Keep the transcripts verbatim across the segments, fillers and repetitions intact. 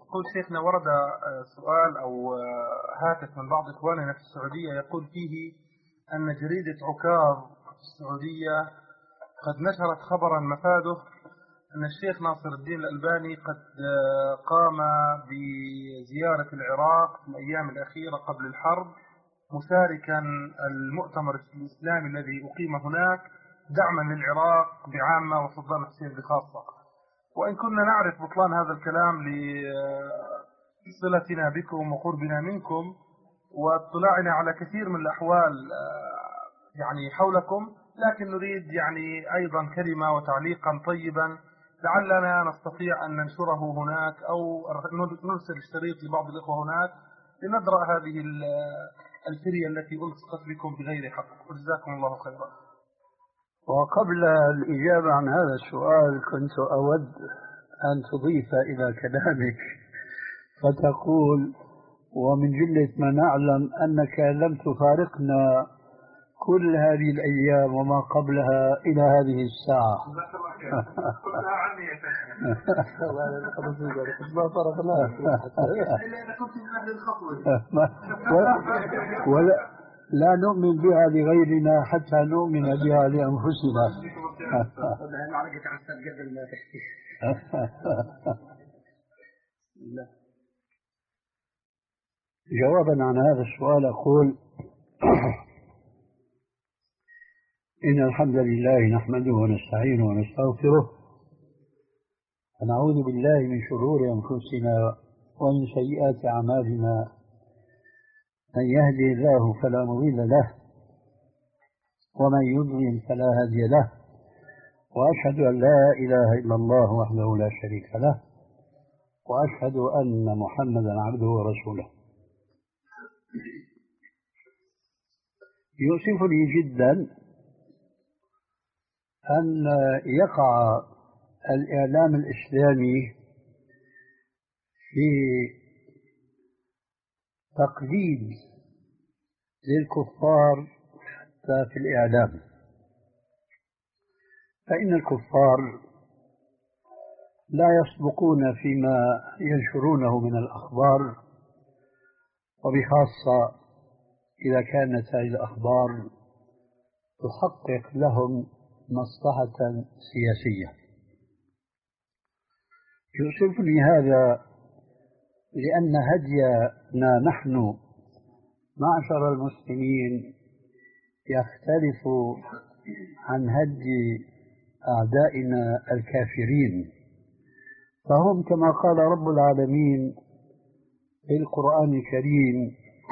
يقول شيخنا ورد سؤال أو هاتف من بعض إخواننا في السعودية يقول فيه أن جريدة عكاظ في السعودية قد نشرت خبرا مفاده أن الشيخ ناصر الدين الألباني قد قام بزيارة العراق في الأيام الأخيرة قبل الحرب مشاركا المؤتمر الإسلامي الذي أقيم هناك دعما للعراق بعامة وصدام حسين بخاصة. وإن كنا نعرف بطلان هذا الكلام لصلتنا بكم وقربنا منكم واطلاعنا على كثير من الأحوال يعني حولكم، لكن نريد يعني أيضا كلمة وتعليقا طيبا لعلنا نستطيع أن ننشره هناك أو نرسل الشريط لبعض الإخوة هناك لندرأ هذه الفرية التي ألصقت بكم بغير حق، وجزاكم الله خيرا. وقبل الإجابة عن هذا السؤال كنت أود أن تضيف إلى كلامك فتقول: ومن جلة ما نعلم أنك لم تفارقنا كل هذه الأيام وما قبلها إلى هذه الساعة. كلها عني يا شيخ. ما فرقناك إلا إذا كنت من أهل الخطوة. ولا لا نؤمن بها لغيرنا حتى نؤمن بها لأنفسنا. معركة عن قبل ما تحكي. جوابا عن هذا السؤال أقول: إن الحمد لله نحمده ونستعينه ونستغفره ونعوذ بالله من شرور أنفسنا ومن سيئات أعمالنا، من يهدي الله فلا مضل له ومن يضلل فلا هادي له، وأشهد أن لا إله إلا الله وحده لا شريك له، وأشهد أن محمدا عبده ورسوله. يؤسفني جدا أن يقع الإعلام الإسلامي في تقليد للكفار حتى في الإعلام، فإن الكفار لا يصدقون فيما ينشرونه من الأخبار، وبخاصة إذا كانت هذه الأخبار تحقق لهم مصلحة سياسية. يؤسفني هذا لأن هدينا نحن معشر المسلمين يختلف عن هدي أعدائنا الكافرين، فهم كما قال رب العالمين في القرآن الكريم: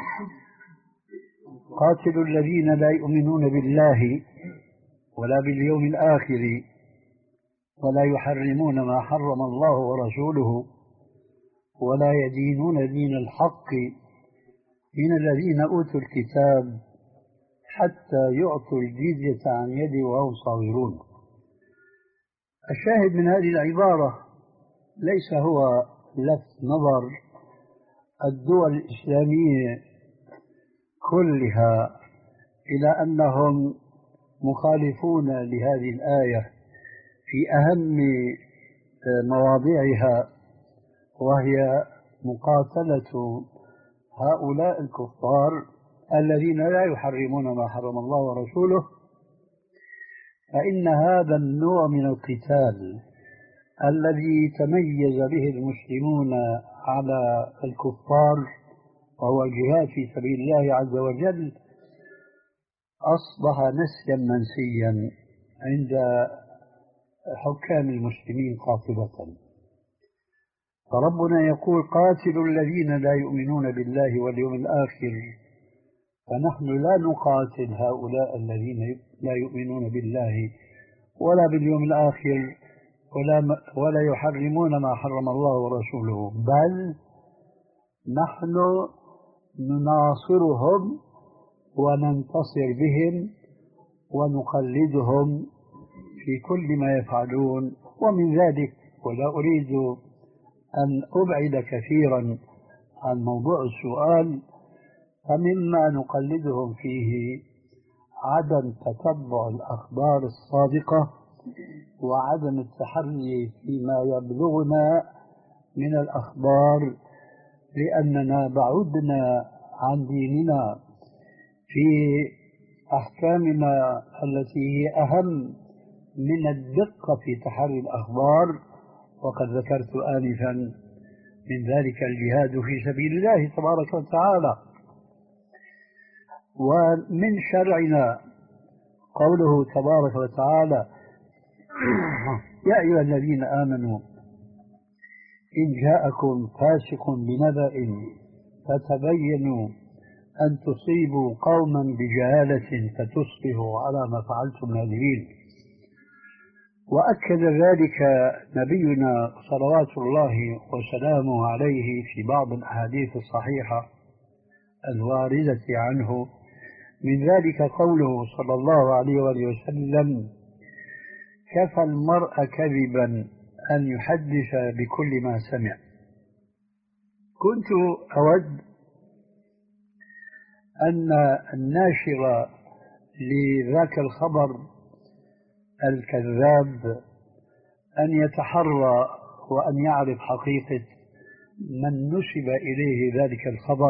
قاتلوا الذين لا يؤمنون بالله ولا باليوم الآخر ولا يحرمون ما حرم الله ورسوله ولا يدينون دين الحق من الذين أوتوا الكتاب حتى يعطوا الجزية عن يد وهم صاغرون. الشاهد من هذه العبارة ليس هو لفت نظر الدول الإسلامية كلها إلى أنهم مخالفون لهذه الآية في أهم مواضعها، وهي مقاتلة هؤلاء الكفار الذين لا يحرمون ما حرم الله ورسوله، فإن هذا النوع من القتال الذي تميز به المسلمون على الكفار وهو الجهاد في سبيل الله عز وجل أصبح نسيا منسيا عند حكام المسلمين قاطبة. فربنا يقول: قاتلوا الذين لا يؤمنون بالله واليوم الآخر، فنحن لا نقاتل هؤلاء الذين لا يؤمنون بالله ولا باليوم الآخر ولا, ولا يحرمون ما حرم الله ورسوله، بل نحن نناصرهم وننتصر بهم ونقلدهم في كل ما يفعلون. ومن ذلك، ولا أريد أن أبعد كثيرا عن موضوع السؤال، فمما نقلدهم فيه عدم تتبع الأخبار الصادقة وعدم التحري فيما يبلغنا من الأخبار لأننا بعدنا عن ديننا في أحكامنا التي هي أهم من الدقة في تحري الأخبار. وقد ذكرت آنفا من ذلك الجهاد في سبيل الله تبارك وتعالى. ومن شرعنا قوله تبارك وتعالى: يا أيها الذين آمنوا إن جاءكم فاسق بنبأ فتبينوا أن تصيبوا قوما بجهالة فتصبحوا على ما فعلتم نادمين. وأكد ذلك نبينا صلوات الله وسلامه عليه في بعض الأحاديث الصحيحة الواردة عنه، من ذلك قوله صلى الله عليه وسلم: كفى المرء كذبا أن يحدث بكل ما سمع. كنت أود أن الناشر لذاك الخبر الكذاب أن يتحرى وأن يعرف حقيقة من نسب إليه ذلك الخبر.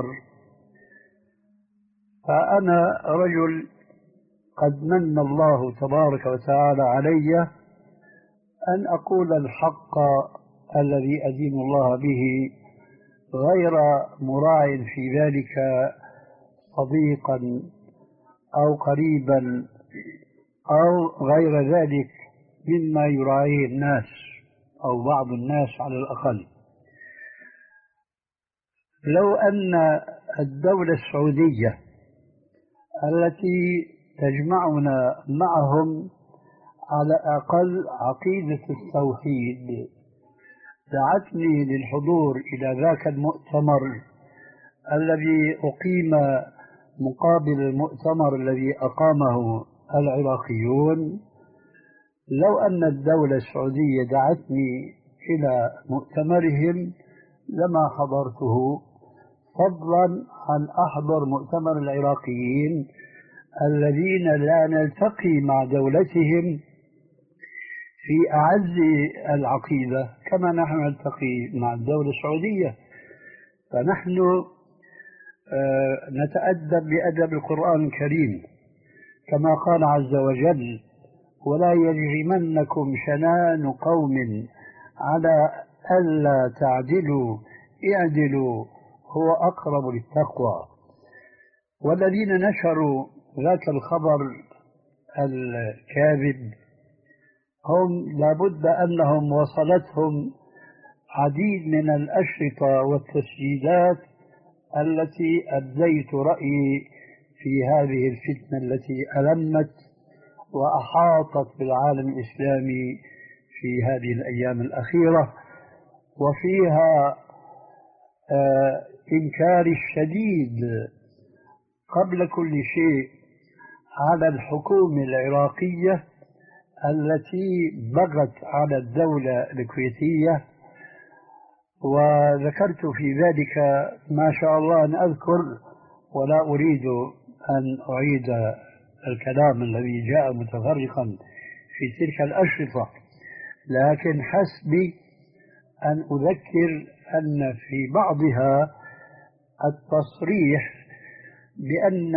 فأنا رجل قد من الله تبارك وتعالى علي أن أقول الحق الذي أدين الله به، غير مراع في ذلك صديقا أو قريبا أو غير ذلك مما يراعيه الناس أو بعض الناس على الأقل. لو أن الدولة السعودية التي تجمعنا معهم على أقل عقيدة التوحيد دعتني للحضور إلى ذاك المؤتمر الذي أقيم مقابل المؤتمر الذي أقامه العراقيون، لو أن الدولة السعودية دعتني إلى مؤتمرهم لما حضرته، فضلا عن أحضر مؤتمر العراقيين الذين لا نلتقي مع دولتهم في أعز العقيدة كما نحن نلتقي مع الدولة السعودية. فنحن نتأدب بأدب القرآن الكريم كما قال عز وجل: ولا يجرمنكم شنآن قوم على ألا تعدلوا اعدلوا هو أقرب للتقوى. والذين نشروا ذاك الخبر الكاذب هم لابد أنهم وصلتهم عديد من الأشرطة والتسجيلات التي أبديت رأيي في هذه الفتنة التي ألمت وأحاطت بالعالم الإسلامي في هذه الأيام الأخيرة، وفيها آه إنكار الشديد قبل كل شيء على الحكومة العراقية التي بغت على الدولة الكويتية. وذكرت في ذلك ما شاء الله أن أذكر، ولا أريد أن أعيد الكلام الذي جاء متفرقا في تلك الأشرطة، لكن حسبي أن أذكر أن في بعضها التصريح بأن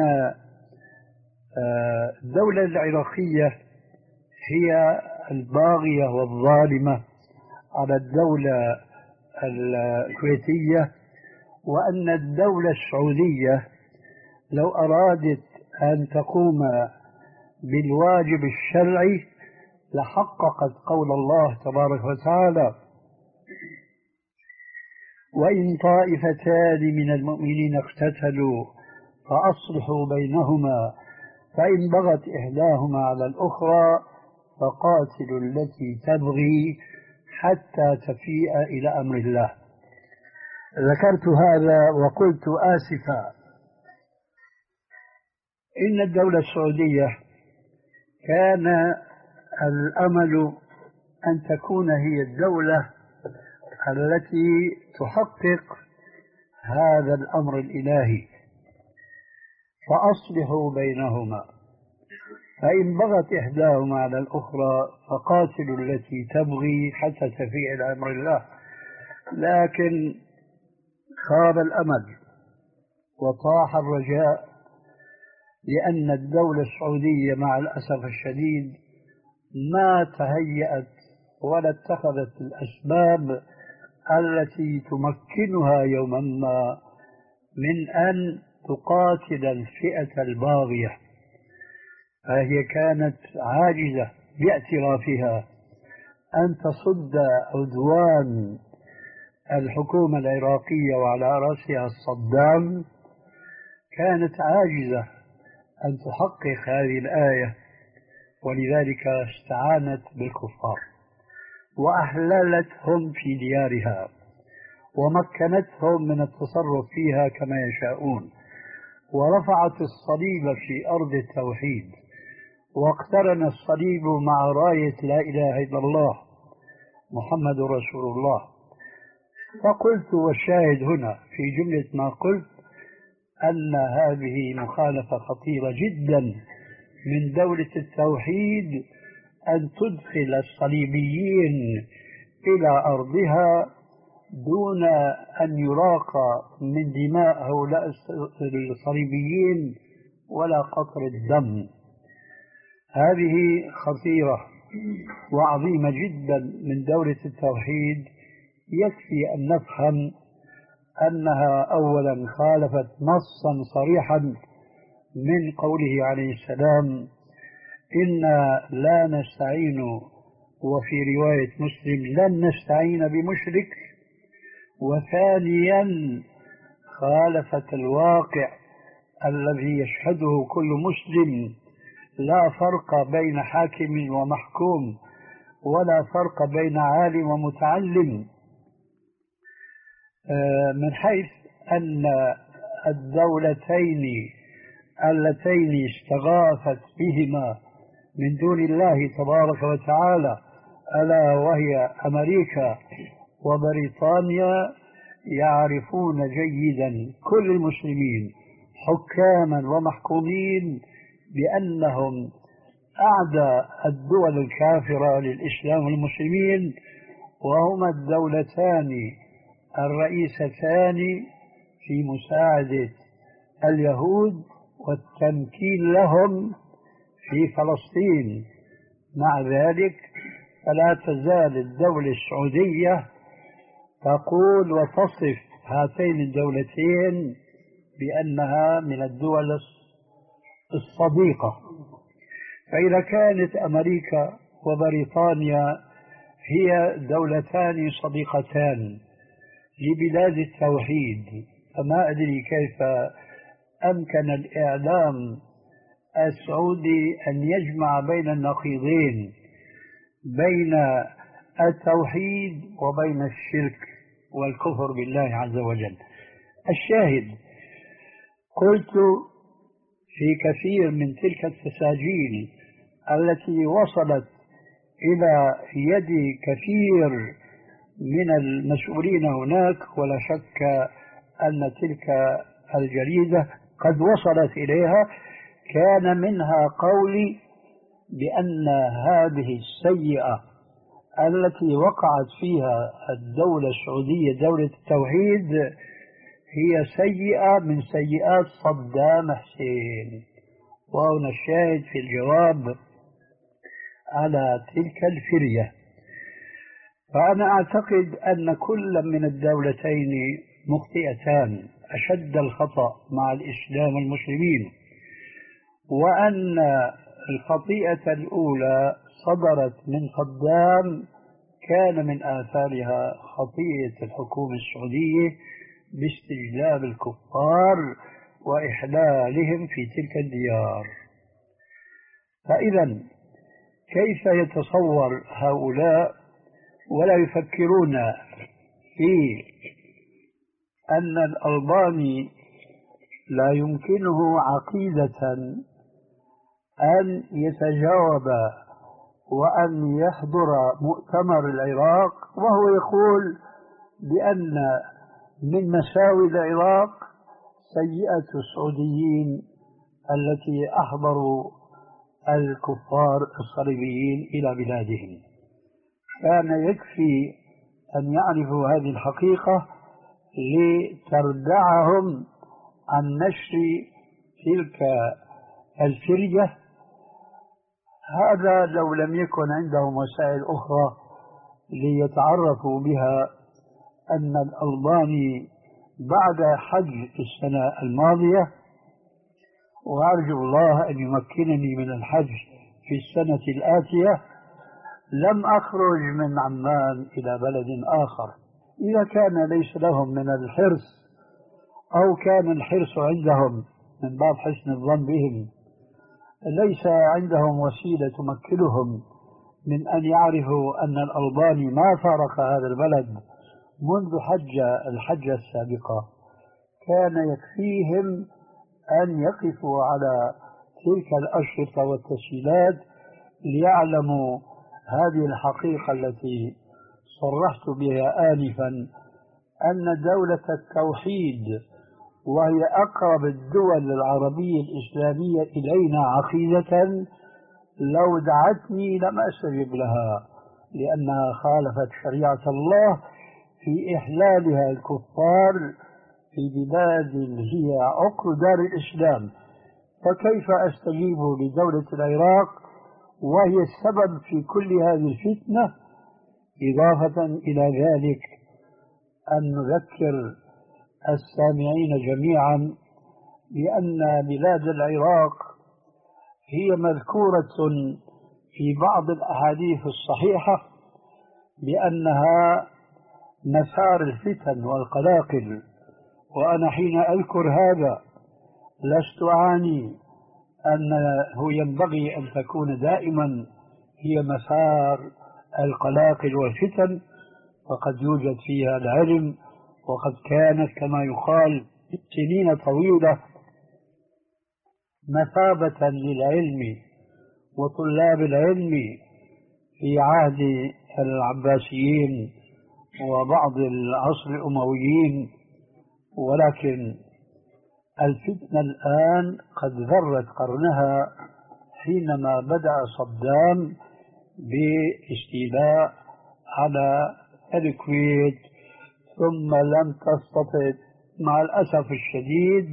الدولة العراقية هي الباغية والظالمة على الدولة الكويتية، وأن الدولة السعودية لو أرادت أن تقوم بالواجب الشرعي لحققت قول الله تبارك وتعالى: وإن طائفتان من المؤمنين اقتتلوا فأصلحوا بينهما فإن بغت إحداهما على الأخرى فقاتلوا التي تبغي حتى تفيء إلى أمر الله. ذكرت هذا وقلت آسفا إن الدولة السعودية كان الأمل أن تكون هي الدولة التي تحقق هذا الأمر الإلهي: فأصلحوا بينهما فإن بغت إحداهما على الأخرى فقاتلوا التي تبغي حتى تفيء إلى أمر الله. لكن خاب الأمل وطاح الرجاء، لأن الدولة السعودية مع الأسف الشديد ما تهيأت ولا اتخذت الأسباب التي تمكنها يوما ما من أن تقاتل الفئة الباغية، فهي كانت عاجزة باعترافها أن تصد عدوان الحكومة العراقية وعلى رأسها الصدام، كانت عاجزة أن تحقق هذه الآية، ولذلك استعانت بالكفار وأحللتهم في ديارها ومكنتهم من التصرف فيها كما يشاءون، ورفعت الصليب في أرض التوحيد، واقترن الصليب مع راية لا إله إلا الله محمد رسول الله. فقلت، والشاهد هنا في جملة ما قلت، أن هذه مخالفة خطيرة جدا من دولة التوحيد أن تدخل الصليبيين إلى أرضها دون أن يراق من دماء هؤلاء الصليبيين ولا قطر الدم. هذه خطيرة وعظيمة جدا من دولة التوحيد. يكفي أن نفهم أنها أولا خالفت نصا صريحا من قوله عليه السلام: إنا لا نستعين، وفي رواية مسلم: لن نستعين بمشرك. وثانيا خالفت الواقع الذي يشهده كل مسلم، لا فرق بين حاكم ومحكوم، ولا فرق بين عالم ومتعلم، من حيث أن الدولتين اللتين استغاثت بهما من دون الله تبارك وتعالى، ألا وهي أمريكا وبريطانيا، يعرفون جيدا كل المسلمين حكاما ومحكومين بأنهم أعدى الدول الكافرة للإسلام والمسلمين، وهما الدولتان الرئيستان في مساعدة اليهود والتمكين لهم في فلسطين. مع ذلك فلا تزال الدولة السعودية تقول وتصف هاتين الدولتين بأنها من الدول الصديقة. فإذا كانت أمريكا وبريطانيا هي دولتان صديقتان لبلاد التوحيد، فما أدري كيف أمكن الإعلام السعودي أن يجمع بين النقيضين، بين التوحيد وبين الشرك والكفر بالله عز وجل. الشاهد، قلت في كثير من تلك التساجيل التي وصلت إلى يد كثير من المسؤولين هناك، ولا شك أن تلك الجريدة قد وصلت إليها، كان منها قولي بأن هذه السيئة التي وقعت فيها الدولة السعودية دولة التوحيد هي سيئة من سيئات صدام حسين. وهنا الشاهد في الجواب على تلك الفرية. فأنا أعتقد أن كل من الدولتين مخطئتان أشد الخطأ مع الإسلام والمسلمين، وأن الخطيئة الأولى صدرت من صدام كان من آثارها خطيئة الحكومة السعودية باستجلاب الكفار وإحلالهم في تلك الديار. فإذا كيف يتصور هؤلاء ولا يفكرون في أن الألباني لا يمكنه عقيدة أن يتجاوب وأن يحضر مؤتمر العراق وهو يقول بأن من مساوي العراق سيئة السعوديين التي أحضروا الكفار الصليبيين إلى بلادهم؟ كان يكفي أن يعرفوا هذه الحقيقة لتردعهم عن نشر تلك الفرية. هذا لو لم يكن عندهم وسائل أخرى ليتعرفوا بها أن الألباني بعد حج السنة الماضية، وأرجو الله أن يمكنني من الحج في السنة الآتية، لم أخرج من عمان إلى بلد آخر. إذا كان ليس لهم من الحرص أو كان الحرص عندهم من باب حسن الظن بهم، ليس عندهم وسيلة تمكنهم من أن يعرفوا أن الألباني ما فارق هذا البلد منذ حج الحجة السابقة، كان يكفيهم أن يقفوا على تلك الأشرطة والتسجيلات ليعلموا هذه الحقيقة التي صرحت بها آنفا، أن دولة التوحيد وهي أقرب الدول العربية الإسلامية إلينا عقيدة لو دعتني لم أستجب لها، لأنها خالفت شريعة الله في إحلالها الكفار في بلاد هي عقر دار الإسلام. فكيف أستجيب لدولة العراق وهي السبب في كل هذه الفتنة؟ إضافة إلى ذلك أن نذكر السامعين جميعا بأن بلاد العراق هي مذكورة في بعض الأحاديث الصحيحة بأنها مسار الفتن والقلاقل، وأنا حين أذكر هذا لست أعني أنه ينبغي أن تكون دائما هي مسار القلاقل والفتن، وقد يوجد فيها العلم، وقد كانت كما يقال سنين طويلة مثابة للعلم وطلاب العلم في عهد العباسيين وبعض العصر الأمويين، ولكن الفتنة الآن قد ذرت قرنها حينما بدأ صدام باستيلاء على الكويت، ثم لم تستطع مع الأسف الشديد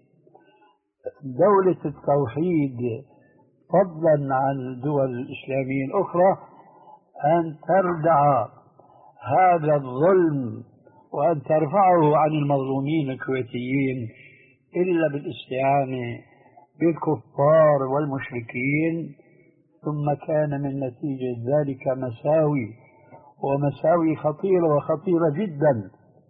دولة التوحيد فضلا عن الدول الإسلامية الأخرى أن تردع هذا الظلم وأن ترفعه عن المظلومين الكويتيين إلا بالاستعانة بالكفار والمشركين. ثم كان من نتيجة ذلك مساوي ومساوي خطيرة وخطيرة جدا،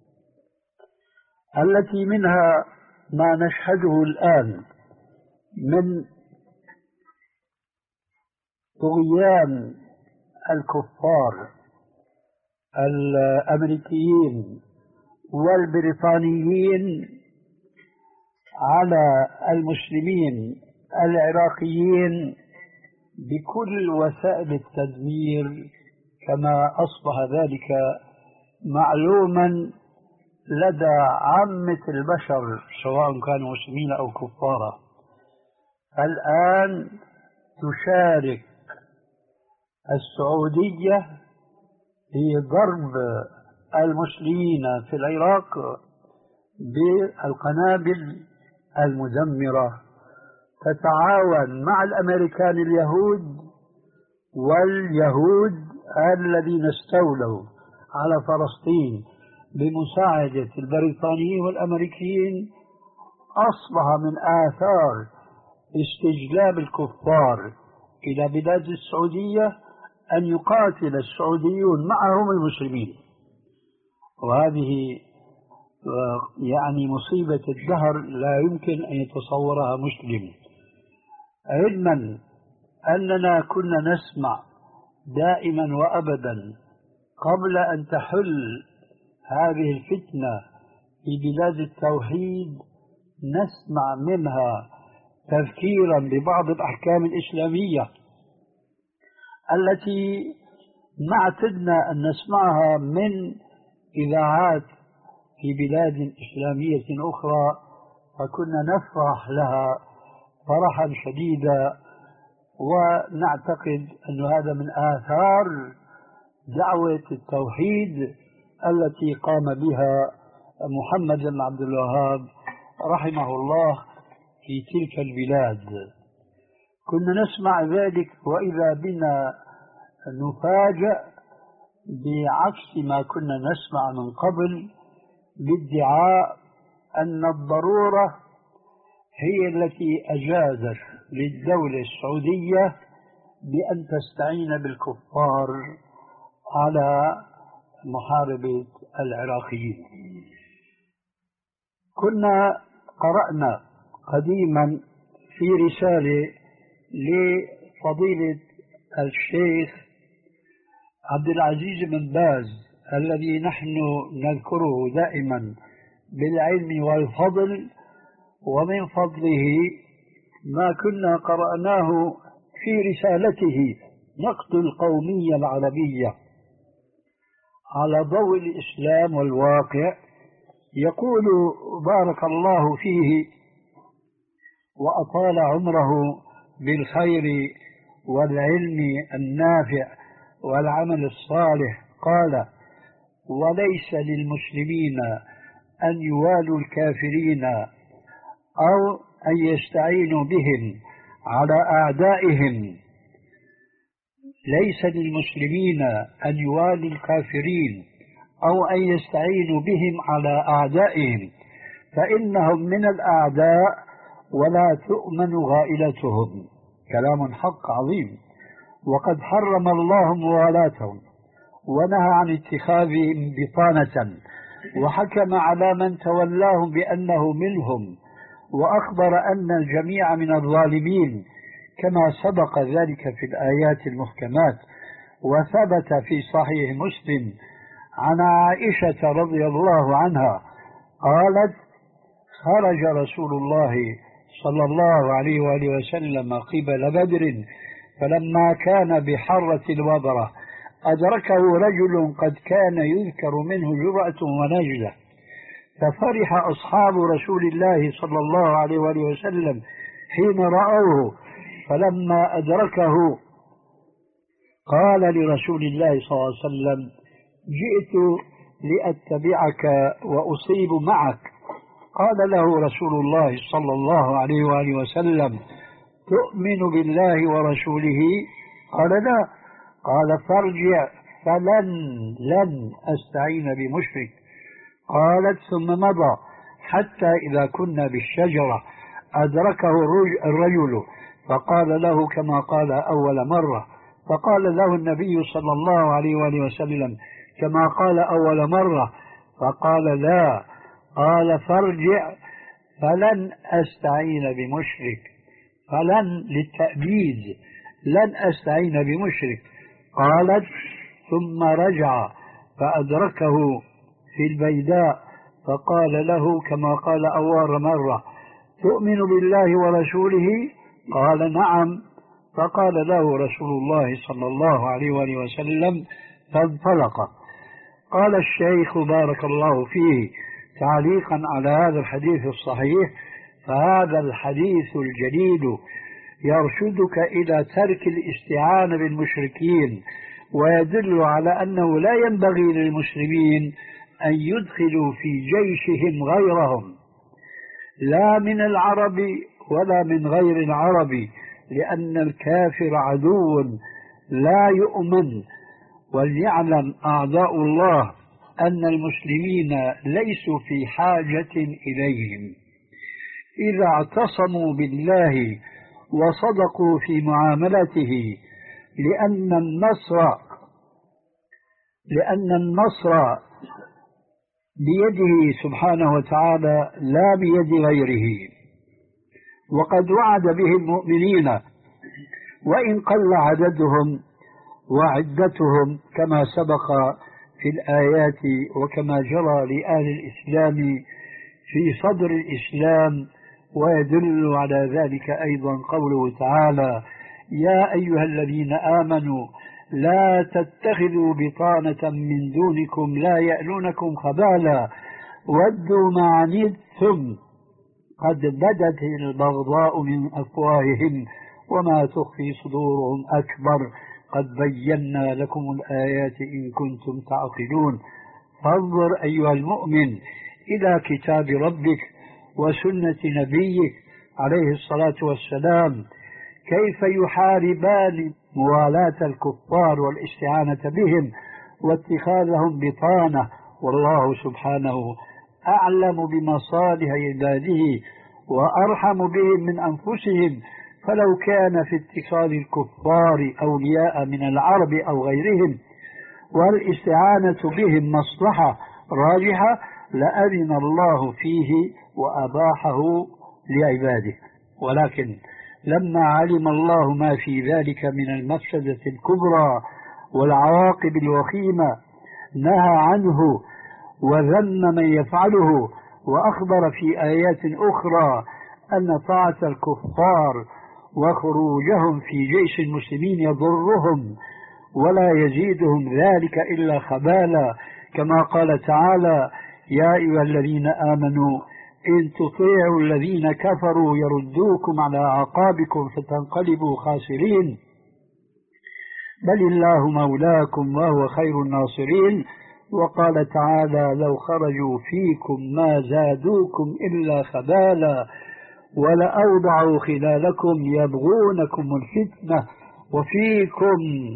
التي منها ما نشهده الآن من طغيان الكفار الأمريكيين والبريطانيين على المسلمين العراقيين بكل وسائل التدمير، كما أصبح ذلك معلوما لدى عامة البشر سواء كانوا مسلمين أو كفارا. الآن تشارك السعودية في ضرب المسلمين في العراق بالقنابل المدمرة، تتعاون مع الأمريكان اليهود واليهود الذين استولوا على فلسطين بمساعدة البريطانيين والأمريكيين. أصبح من آثار استجلاب الكفار إلى بلاد السعودية أن يقاتل السعوديون معهم المسلمين، وهذه يعني مصيبة الدهر لا يمكن أن يتصورها مسلم. علما أننا كنا نسمع دائما وأبدا قبل أن تحل هذه الفتنة في بلاد التوحيد نسمع منها تذكيرا ببعض الأحكام الإسلامية التي ما اعتدنا أن نسمعها من إذاعات في بلاد إسلامية أخرى، فكنا نفرح لها فرحا شديدا، ونعتقد أن هذا من آثار دعوة التوحيد التي قام بها محمد بن عبد الوهاب رحمه الله في تلك البلاد. كنا نسمع ذلك وإذا بنا نفاجأ بعكس ما كنا نسمع من قبل، بادعاء أن الضرورة هي التي أجازت للدولة السعودية بأن تستعين بالكفار على محاربة العراقيين. كنا قرأنا قديما في رسالة لفضيلة الشيخ عبد العزيز بن باز الذي نحن نذكره دائما بالعلم والفضل، ومن فضله ما كنا قرأناه في رسالته نقد القومية العربية على ضوء الإسلام والواقع. يقول بارك الله فيه وأطال عمره بالخير والعلم النافع والعمل الصالح، قال: وليس للمسلمين أن يوالوا الكافرين أو أن يستعينوا بهم على أعدائهم. ليس للمسلمين أن يوالوا الكافرين أو أن يستعينوا بهم على أعدائهم، فإنهم من الأعداء ولا تؤمن غائلتهم. كلام حق عظيم. وقد حرم الله موالاتهم ونهى عن اتخاذهم بطانة، وحكم على من تولاهم بأنه منهم، وأخبر أن الجميع من الظالمين كما سبق ذلك في الآيات المحكمات. وثبت في صحيح مسلم عن عائشة رضي الله عنها قالت: خرج رسول الله صلى الله عليه وآله وسلم قبل بدر، فلما كان بحرة الوبرة أدركه رجل قد كان يذكر منه جرأة ونجدة، ففرح أصحاب رسول الله صلى الله عليه وآله وسلم حين رأوه، فلما أدركه قال لرسول الله صلى الله عليه وسلم: جئت لأتبعك وأصيب معك. قال له رسول الله صلى الله عليه وآله وسلم: تؤمن بالله ورسوله؟ قال: لا. قال: فارجع فلن لن أستعين بمشرك. قالت: ثم مضى حتى إذا كنا بالشجرة أدركه الرجل فقال له كما قال أول مرة، فقال له النبي صلى الله عليه وآله وسلم كما قال أول مرة، فقال: لا. قال: فارجع فلن أستعين بمشرك. فلن للتأبيد، لن أستعين بمشرك. قالت: ثم رجع فأدركه في البيداء فقال له كما قال أول مرة: تؤمن بالله ورسوله؟ قال: نعم. فقال له رسول الله صلى الله عليه وآله وسلم فانطلق. قال الشيخ بارك الله فيه تعليقا على هذا الحديث الصحيح: فهذا الحديث الجليل يرشدك إلى ترك الاستعانة بالمشركين، ويدل على أنه لا ينبغي للمسلمين أن يدخلوا في جيشهم غيرهم، لا من العرب ولا من غير العرب، لأن الكافر عدو لا يؤمن. وليعلم أعداء الله أن المسلمين ليسوا في حاجة إليهم إذا اعتصموا بالله وصدقوا في معاملته، لأن النصر لأن النصر بيده سبحانه وتعالى لا بيد غيره. وقد وعد به المؤمنين وإن قل عددهم وعدتهم كما سبق في الآيات، وكما جرى لأهل الإسلام في صدر الإسلام. ويدل على ذلك أيضا قوله تعالى: يا أيها الذين آمنوا لا تتخذوا بطانة من دونكم لا يألونكم خبالا ودوا ما عنتم قد بدت البغضاء من أفواههم وما تخفي صدورهم أكبر قد بينا لكم الآيات إن كنتم تعقلون. فانظر أيها المؤمن إلى كتاب ربك وسنة نبيك عليه الصلاة والسلام كيف يحاربان موالاة الكفار والاستعانة بهم واتخاذهم بطانة، والله سبحانه أعلم بمصالح عباده وأرحم بهم من أنفسهم، فلو كان في اتخاذ الكفار أولياء من العرب أو غيرهم والاستعانة بهم مصلحة راجحة لأذن الله فيه وأباحه لعباده، ولكن لما علم الله ما في ذلك من المفسدة الكبرى والعواقب الوخيمة نهى عنه وذم من يفعله، وأخبر في آيات أخرى أن طاعة الكفار وخروجهم في جيش المسلمين يضرهم ولا يزيدهم ذلك إلا خبالا، كما قال تعالى: يا أيها الذين آمنوا إن تطيعوا الذين كفروا يردوكم على أعقابكم فتنقلبوا خاسرين، بل الله مولاكم وهو خير الناصرين. وقال تعالى: لو خرجوا فيكم ما زادوكم إلا خبالا ولأوضعوا خلالكم يبغونكم الفتنة وفيكم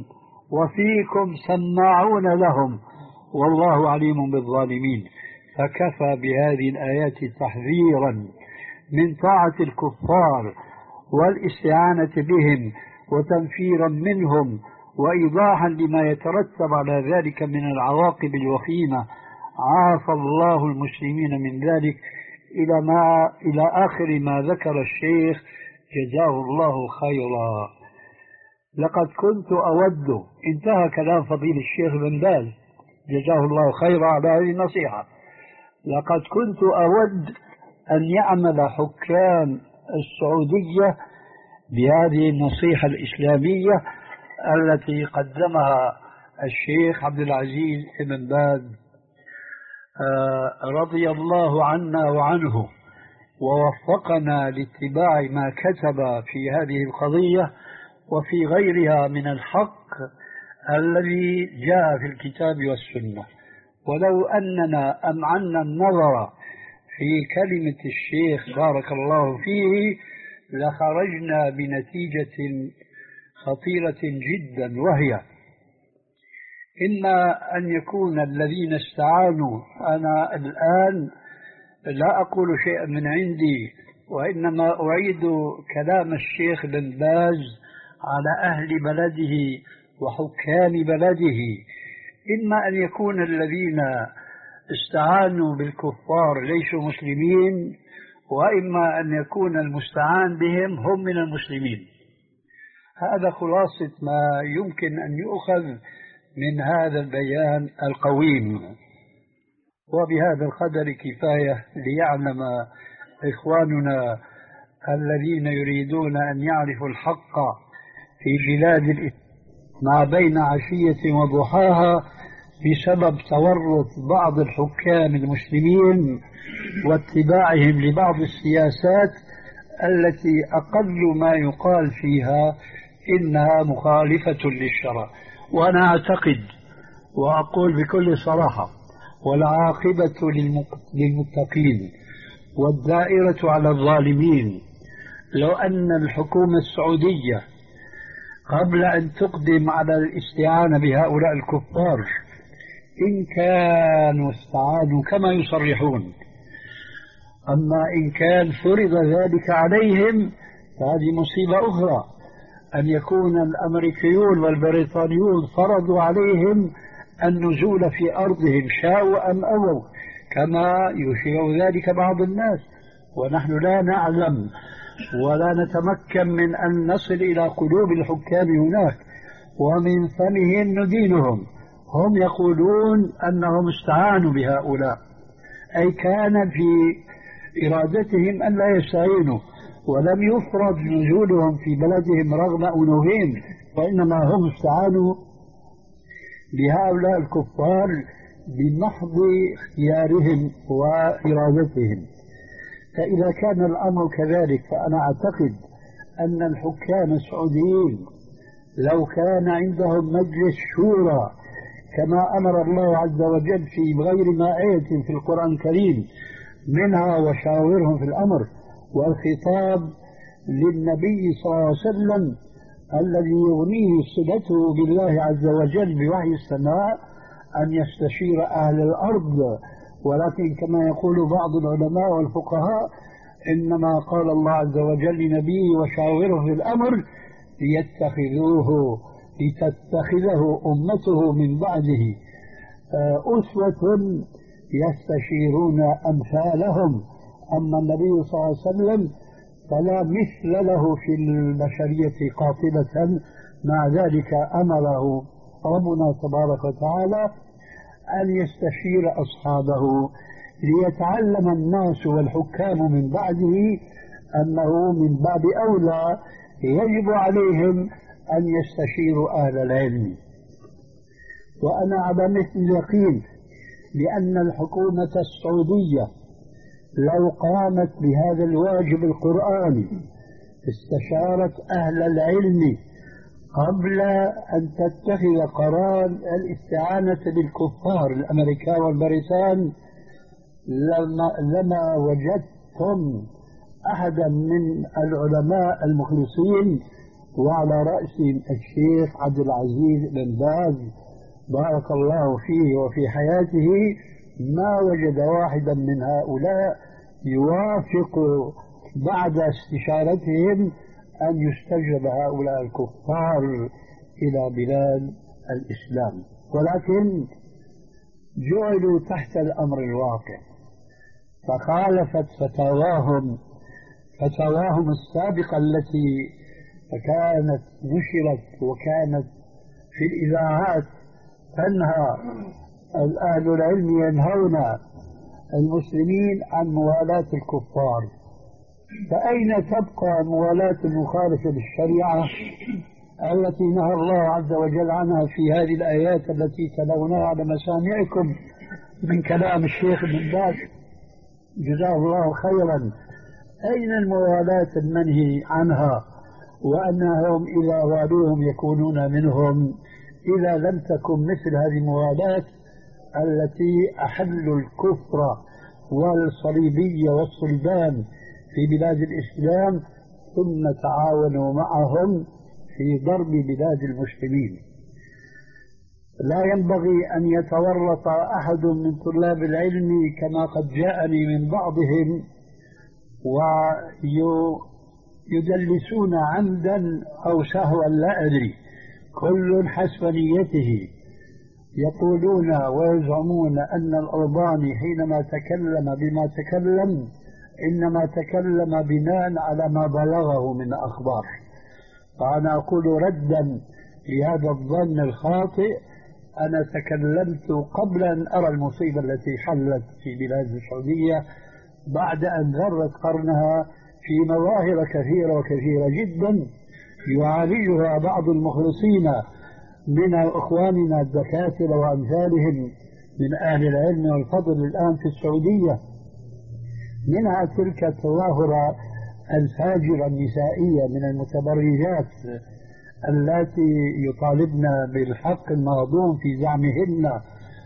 وفيكم سماعون لهم والله عليم بالظالمين. فكفى بهذه الآيات تحذيرا من طاعة الكفار والاستعانة بهم وتنفيرا منهم وإيضاحا لما يترتب على ذلك من العواقب الوخيمة. عافى الله المسلمين من ذلك إلى ما إلى آخر ما ذكر الشيخ جزاه الله خيرا. لقد كنت أود، انتهى كلام فضيل الشيخ بن باز جزاه الله خيرا على هذه النصيحة، لقد كنت أود أن يعمل حكام السعودية بهذه النصيحة الإسلامية التي قدمها الشيخ عبد العزيز بن باز رضي الله عنا وعنه، ووفقنا لاتباع ما كتب في هذه القضية وفي غيرها من الحق الذي جاء في الكتاب والسنة. ولو أننا أمعنا النظر في كلمة الشيخ بارك الله فيه لخرجنا بنتيجة خطيرة جدا، وهي إما أن يكون الذين استعانوا، أنا الآن لا أقول شيئا من عندي وإنما أعيد كلام الشيخ بن باز على أهل بلده وحكام بلده، إما أن يكون الذين استعانوا بالكفار ليسوا مسلمين، وإما أن يكون المستعان بهم هم من المسلمين. هذا خلاصة ما يمكن أن يؤخذ من هذا البيان القويم، وبهذا القدر كفاية ليعلم إخواننا الذين يريدون أن يعرفوا الحق في بلاد الإسلام ما بين عشية وضحاها بسبب تورط بعض الحكام المسلمين واتباعهم لبعض السياسات التي أقل ما يقال فيها إنها مخالفة للشرع. وأنا أعتقد وأقول بكل صراحة: والعاقبة للمتقين والدائرة على الظالمين. لو أن الحكومة السعودية قبل أن تقدم على الاستعانة بهؤلاء الكفار إن كانوا استعانوا كما يصرحون، أما إن كان فرض ذلك عليهم فهذه مصيبة أخرى، أن يكون الأمريكيون والبريطانيون فرضوا عليهم النزول في أرضهم شاءوا أم أبوا، كما يشيع ذلك بعض الناس، ونحن لا نعلم ولا نتمكن من أن نصل إلى قلوب الحكام هناك ومن فمهم ندينهم. هم يقولون أنهم استعانوا بهؤلاء، أي كان في إرادتهم أن لا يستعينوا، ولم يفرض نزولهم في بلدهم رغم أنوفهم، وإنما هم استعانوا بهؤلاء الكفار بمحض اختيارهم وإرادتهم. فإذا كان الأمر كذلك فأنا أعتقد أن الحكام السعوديين لو كان عندهم مجلس شورى كما أمر الله عز وجل في غير ما آية في القرآن الكريم، منها وشاورهم في الأمر، والخطاب للنبي صلى الله عليه وسلم الذي يغنيه صلته بالله عز وجل بوحي السماء أن يستشير أهل الأرض. ولكن كما يقول بعض العلماء والفقهاء إنما قال الله عز وجل لنبيه وشاوره في الأمر ليتخذوه لتتخذه أمته من بعده أسوة يستشيرون أمثالهم. أما النبي صلى الله عليه وسلم فلا مثل له في البشرية قاطبة، مع ذلك أمره ربنا تبارك وتعالى أن يستشير أصحابه ليتعلم الناس والحكام من بعده أنه من باب أولى يجب عليهم أن يستشيروا أهل العلم. وأنا على مثل اليقين بأن الحكومة السعودية لو قامت بهذا الواجب القرآني استشارت أهل العلم قبل أن تتخذ قرار الاستعانة بالكفار الأمريكان والبريطان لما, لما وجدتم أحدا من العلماء المخلصين وعلى رأسهم الشيخ عبد العزيز بن باز بارك الله فيه وفي حياته، ما وجد واحدا من هؤلاء يوافق بعد استشارتهم أن يستجب هؤلاء الكفار إلى بلاد الإسلام، ولكن جعلوا تحت الأمر الواقع فخالفت فتاواهم فتاواهم السابقة التي كانت نشرت وكانت في الإذاعات تنهى أهل العلم ينهون المسلمين عن موالاة الكفار. فأين تبقى موالاة المخالفة للشريعة التي نهى الله عز وجل عنها في هذه الآيات التي تلوناها على مسامعكم من كلام الشيخ ابن باز جزاه الله خيرا؟ أين الموالاة المنهي عنها وأنهم إذا والوهم يكونون منهم إذا لم تكن مثل هذه الموالاة التي أحلوا الكفر والصليبية والصلبان في بلاد الإسلام ثم تعاونوا معهم في ضرب بلاد المسلمين. لا ينبغي أن يتورط أحد من طلاب العلم كما قد جاءني من بعضهم ويدلسون عمدا أو سهوا لا أدري، كل حسب نيته. يقولون ويزعمون أن الألباني حينما تكلم بما تكلم إنما تكلم بناء على ما بلغه من أخبار. فأنا أقول ردا لهذا الظن الخاطئ، أنا تكلمت قبل أن أرى المصيبة التي حلت في بلاد السعودية بعد أن ذرت قرنها في مظاهر كثيرة وكثيرة جدا يعالجها بعض المخلصين من إخواننا الدكاترة وأمثالهم من أهل العلم والفضل الآن في السعودية، منها تلك التظاهرة الفاجرة النسائية من المتبرجات التي يطالبن بالحق المهضوم في زعمهن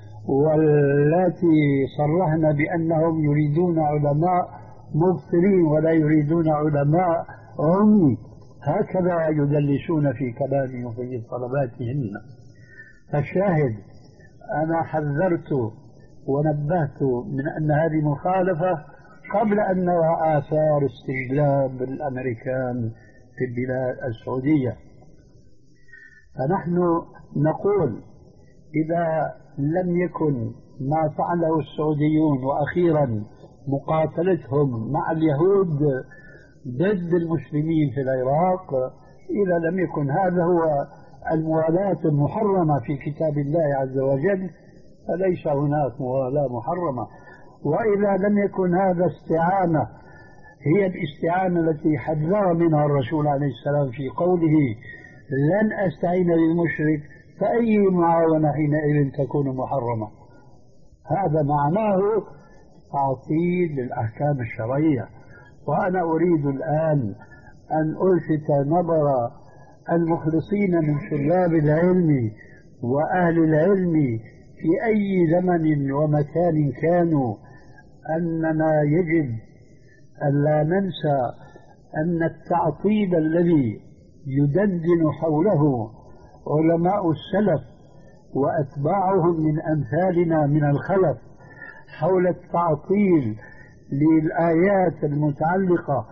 والتي صرحن بأنهم يريدون علماء مبصرين ولا يريدون علماء عمي، هكذا يدلسون في كلامهم وفي طلباتهن. فالشاهد أنا حذرت ونبهت من أن هذه مخالفة قبل أن نرى آثار استجلاب الأمريكان في البلاد السعودية. فنحن نقول إذا لم يكن ما فعله السعوديون وأخيرا مقاتلتهم مع اليهود ضد المسلمين في العراق، إذا لم يكن هذا هو الموالاة المحرمة في كتاب الله عز وجل فليس هناك موالاة محرمة. وإذا لم يكن هذا استعانة هي الاستعانة التي حذر منها الرسول عليه السلام في قوله لن أستعين بالمشرك، فأي معاونة حينئذ تكون محرمة؟ هذا معناه تعطيل للأحكام الشرعية. وأنا أريد الآن أن ألفت نظر المخلصين من طلاب العلم وأهل العلم في أي زمن ومكان كانوا أننا يجب ألا ننسى أن التعطيل الذي يدندن حوله علماء السلف وأتباعهم من أمثالنا من الخلف حول التعطيل للآيات المتعلقة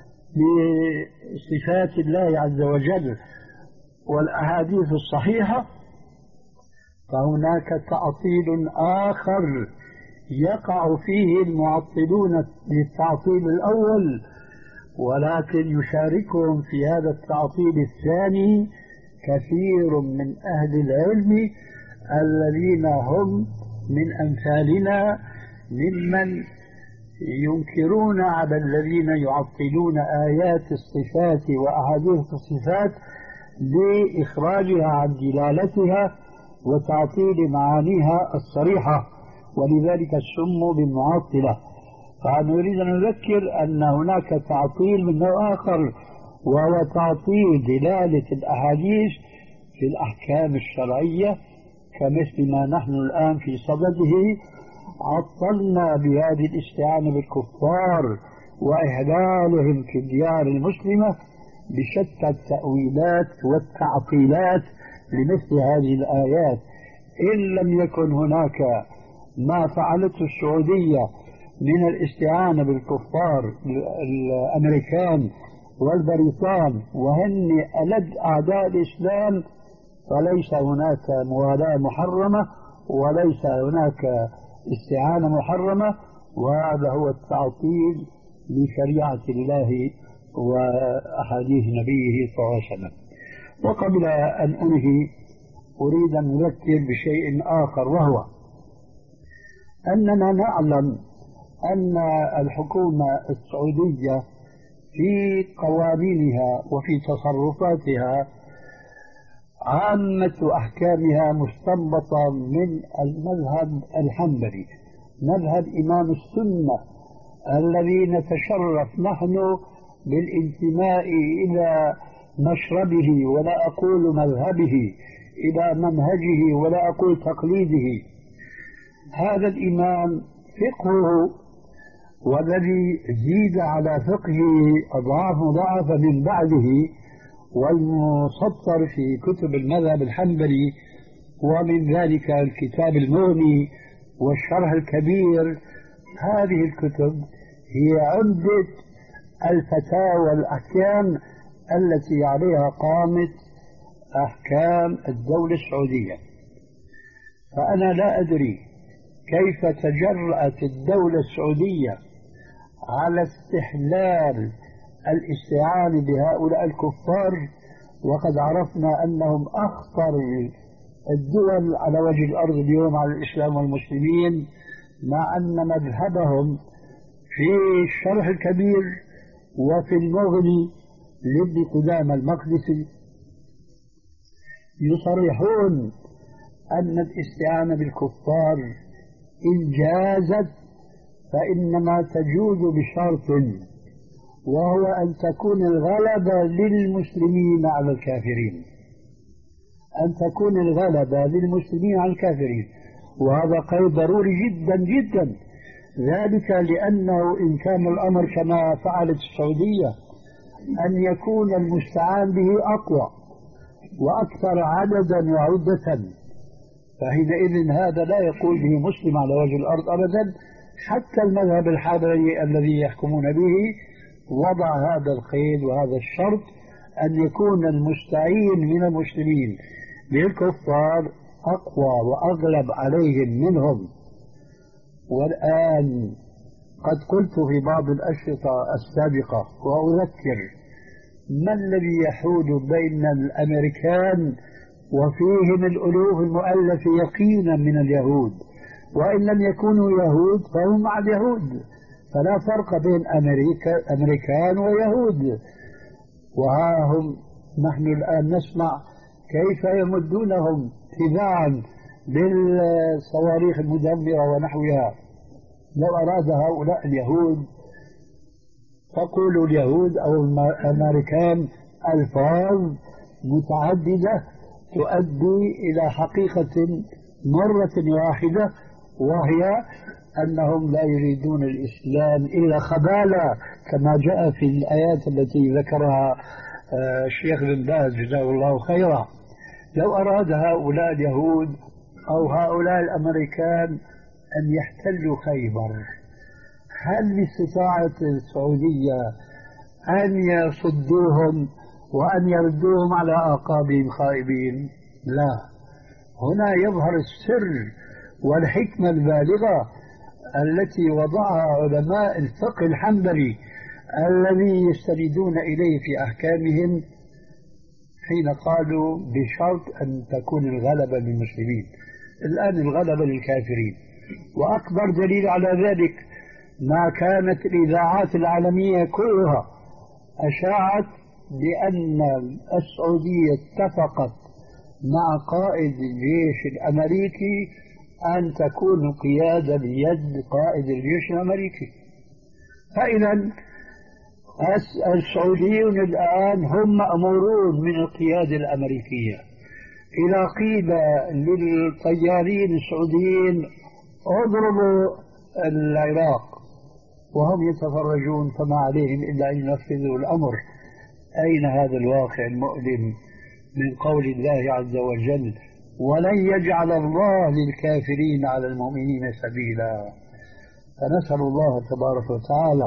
بصفات الله عز وجل والأحاديث الصحيحة، فهناك تعطيل آخر يقع فيه المعطلون للتعطيل الأول، ولكن يشاركهم في هذا التعطيل الثاني كثير من أهل العلم الذين هم من أمثالنا ممن ينكرون على الذين يعطلون آيات الصفات وأحاديث الصفات لإخراجها عن دلالتها وتعطيل معانيها الصريحة، ولذلك سموا بالمعطلة. فنريد أن نذكر أن هناك تعطيل من نوع آخر، وهو تعطيل دلالة الأحاديث في الأحكام الشرعية، كمثل ما نحن الآن في صدده عطلنا بهذه الاستعانة بالكفار وإهلالهم في الديار المسلمة بشتى التأويلات والتعطيلات لمثل هذه الآيات. إن لم يكن هناك ما فعلته السعودية من الاستعانة بالكفار الأمريكان والبريطان وهن ألد أعداء الإسلام، فليس هناك موالاة محرمة وليس هناك استعانة محرمة، وهذا هو التعطيل لشريعة الله وأحاديث نبيه صلى الله عليه وسلم. وقبل أن أنهي أريد أن أذكر بشيء آخر، وهو أننا نعلم أن الحكومة السعودية في قوانينها وفي تصرفاتها عامة أحكامها مستنبطة من المذهب الحنبلي، مذهب إمام السنة الذي نتشرف نحن بالانتماء إلى مشربه ولا أقول مذهبه، إلى منهجه ولا أقول تقليده. هذا الإمام فقهه والذي زيد على فقهه أضعاف مضاعفة من بعده، والمسطر في كتب المذهب الحنبلي، ومن ذلك الكتاب المغني والشرح الكبير. هذه الكتب هي عمدة الفتاوى والأحكام التي عليها قامت أحكام الدولة السعودية. فأنا لا أدري كيف تجرأت الدولة السعودية على استحلال الاستعانة بهؤلاء الكفار، وقد عرفنا أنهم أخطر الدول على وجه الأرض اليوم على الإسلام والمسلمين، مع أن مذهبهم في الشرح الكبير وفي المغني لابن قدامة المقدسي يصرحون أن الاستعانة بالكفار إن جازت فإنما تجوز بشرط، وهو أن تكون الغلبة للمسلمين على الكافرين، أن تكون الغلبة للمسلمين على الكافرين. وهذا قيد ضروري جدا جدا، ذلك لأنه إن كان الأمر كما فعلت السعودية أن يكون المستعان به أقوى وأكثر عددا وعدة، فحينئذ هذا لا يقول به مسلم على وجه الأرض أبدا. حتى المذهب الحنبلي الذي يحكمون به وضع هذا القيد وهذا الشرط، أن يكون المستعين من المسلمين بالكفار أقوى وأغلب عليهم منهم. والآن قد قلت في بعض الأشرطة السابقة وأذكر: ما الذي يحول بين الأمريكان وفيهم الألوف المؤلف يقينا من اليهود، وإن لم يكونوا يهود فهم مع اليهود، فلا فرق بين أمريكا أمريكان ويهود. وها هم نحن الآن نسمع كيف يمدونهم تباعا بالصواريخ المدمرة ونحوها. لو أراد هؤلاء اليهود، تقول اليهود أو الأمريكان ألفاظ متعددة تؤدي إلى حقيقة مرة واحدة، وهي أنهم لا يريدون الإسلام إلا خبالة كما جاء في الآيات التي ذكرها الشيخ بن باز جزاه الله خيرا. لو أراد هؤلاء اليهود أو هؤلاء الأمريكان أن يحتلوا خيبر، هل باستطاعت السعودية أن يصدوهم وأن يردوهم على أعقابهم خائبين؟ لا. هنا يظهر السر والحكمة البالغة التي وضعها علماء الفقه الحنبلي الذي يستندون إليه في أحكامهم حين قالوا بشرط أن تكون الغلبة للمسلمين. الآن الغلبة للكافرين، وأكبر دليل على ذلك ما كانت الإذاعات العالمية كلها أشاعت بأن السعودية اتفقت مع قائد الجيش الأمريكي أن تكون القيادة بيد قائد الجيش الأمريكي. فإذا السعوديون الآن هم مأمورون من القيادة الأمريكية. إذا قيل للطيارين السعوديين اضربوا العراق وهم يتفرجون فما عليهم إلا أن ينفذوا الأمر، أين هذا الواقع المؤلم من قول الله عز وجل ولن يجعل الله للكافرين على المؤمنين سبيلا؟ فنسأل الله تبارك وتعالى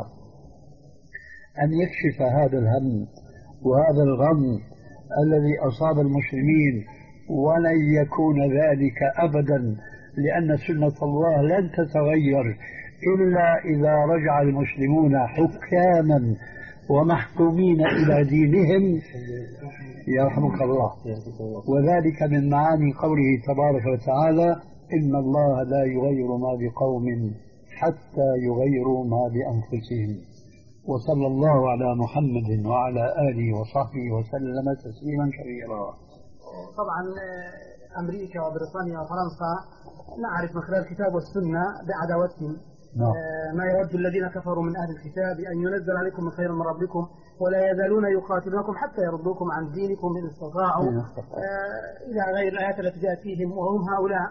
أن يكشف هذا الهم وهذا الغم الذي أصاب المسلمين، ولن يكون ذلك أبدا، لأن سنة الله لن تتغير إلا إذا رجع المسلمون حكاما ومحكومين إلى دينهم يرحمك الله. وذلك من معاني قوله تبارك وتعالى إن الله لا يغير ما بقوم حتى يغيروا ما بأنفسهم. وصلى الله على محمد وعلى آله وصحبه وسلم تسليما كثيرا. طبعا أمريكا وبريطانيا وفرنسا نعرف من خلال الكتاب والسنة بعداوتهم. نعم. ما يود الذين كفروا من أهل الكتاب أن ينزل عليكم من خير من ربكم ولا يزالون يقاتلونكم حتى يردوكم عن دينكم إن استطاعوا إلى غير الآيات التي جاءت فيهم، وهم هؤلاء.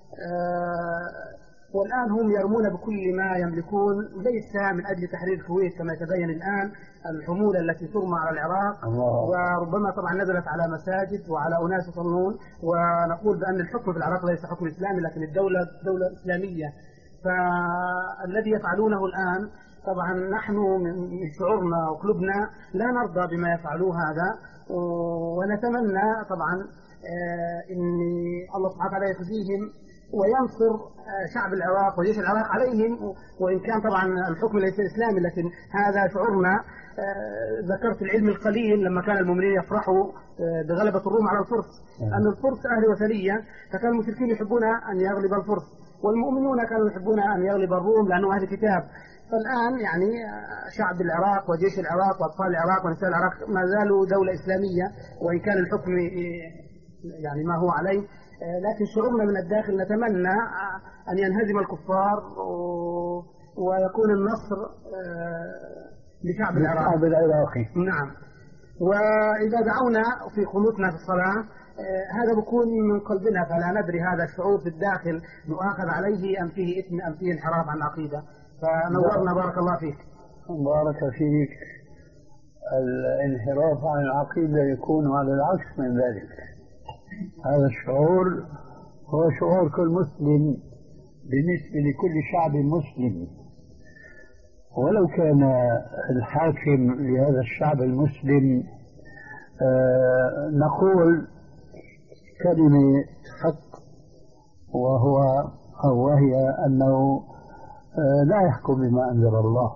والآن هم يرمون بكل ما يملكون، ليس من أجل تحرير الكويت كما يتبين الآن، الحمولة التي ترمى على العراق الله. وربما طبعا نزلت على مساجد وعلى أناس يصلون، ونقول بأن الحكم في العراق ليس حكم إسلامي لكن الدولة دولة إسلامية. فالذي يفعلونه الآن طبعا نحن من شعورنا وقلوبنا لا نرضى بما يفعلوه هذا، ونتمنى طبعا أن الله سبحانه وتعالى يخزيهم وينصر شعب العراق وجيش العراق عليهم، وإن كان طبعا الحكم ليس إسلامي لكن هذا شعورنا. ذكرت العلم القليل لما كان المؤمنين يفرحوا بغلبة الروم على الفرس، أن الفرس أهل وثنية، فكان المشركين يحبون أن يغلب الفرس، والمؤمنون كانوا يحبون أن يغلب الروم لأنه أهل كتاب. فالآن يعني شعب العراق وجيش العراق وأطفال العراق ونساء العراق ما زالوا دولة إسلامية، وإن كان الحكم يعني ما هو عليه، لكن شعورنا من الداخل نتمنى أن ينهزم الكفار ويكون النصر لشعب العراق. العراقي. نعم. وإذا دعونا في قنوتنا في الصلاة هذا بيكون من قلبنا، فلا ندري هذا الشعور في الداخل نؤاخذ عليه أم فيه إثم أم فيه انحراف عن العقيدة. فنورنا بارك الله فيك. بارك فيك. الانحراف عن العقيدة يكون على العكس من ذلك. هذا الشعور هو شعور كل مسلم بالنسبة لكل شعب مسلم، ولو كان الحاكم لهذا الشعب المسلم آه نقول كلمة حق، وهو أو وهي أنه آه لا يحكم بما أنزل الله.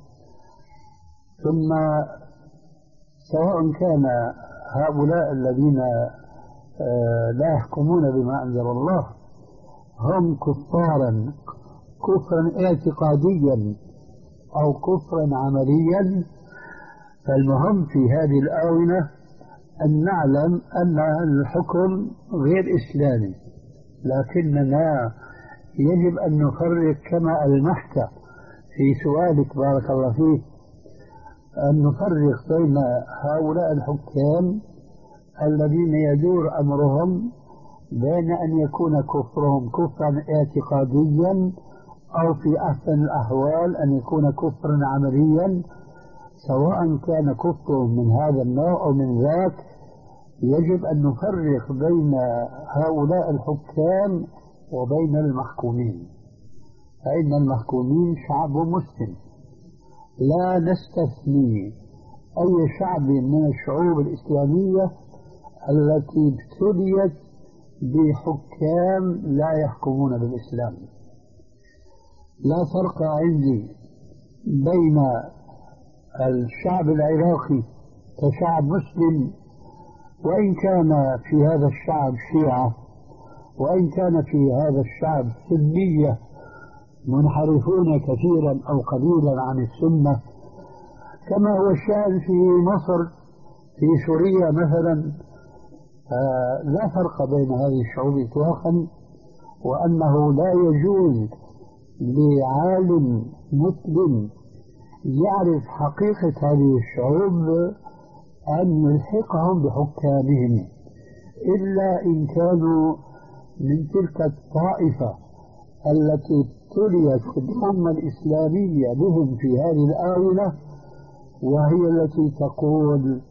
ثم سواء كان هؤلاء الذين آه لا يحكمون بما أنزل الله هم كفارا كفرا اعتقاديا أو كفرا عمليا، فالمهم في هذه الآونة أن نعلم أن الحكم غير إسلامي، لكننا يجب أن نفرق كما ألمحت في سؤالك بارك الله فيك، أن نفرق بين هؤلاء الحكام الذين يدور أمرهم بين أن يكون كفرهم كفرا اعتقاديا أو في أحسن الأحوال أن يكون كفرا عمليا. سواء كان كفرهم من هذا النوع أو من ذاك، يجب أن نفرق بين هؤلاء الحكام وبين المحكومين، فإن المحكومين شعب مسلم، لا نستثني أي شعب من الشعوب الإسلامية التي ابتليت بحكام لا يحكمون بالإسلام. لا فرق عندي بين الشعب العراقي كشعب مسلم، وإن كان في هذا الشعب شيعة، وإن كان في هذا الشعب سنية منحرفون كثيرا أو قليلا عن السنة، كما هو الشأن في مصر، في سوريا مثلا. آه لا فرق بين هذه الشعوب إطلاقا، وأنه لا يجوز لعالم مسلم يعرف حقيقة هذه الشعوب أن يلحقهم بحكامهم، إلا إن كانوا من تلك الطائفة التي ابتليت في الأمة الإسلامية بهم في هذه الآونة، وهي التي تقول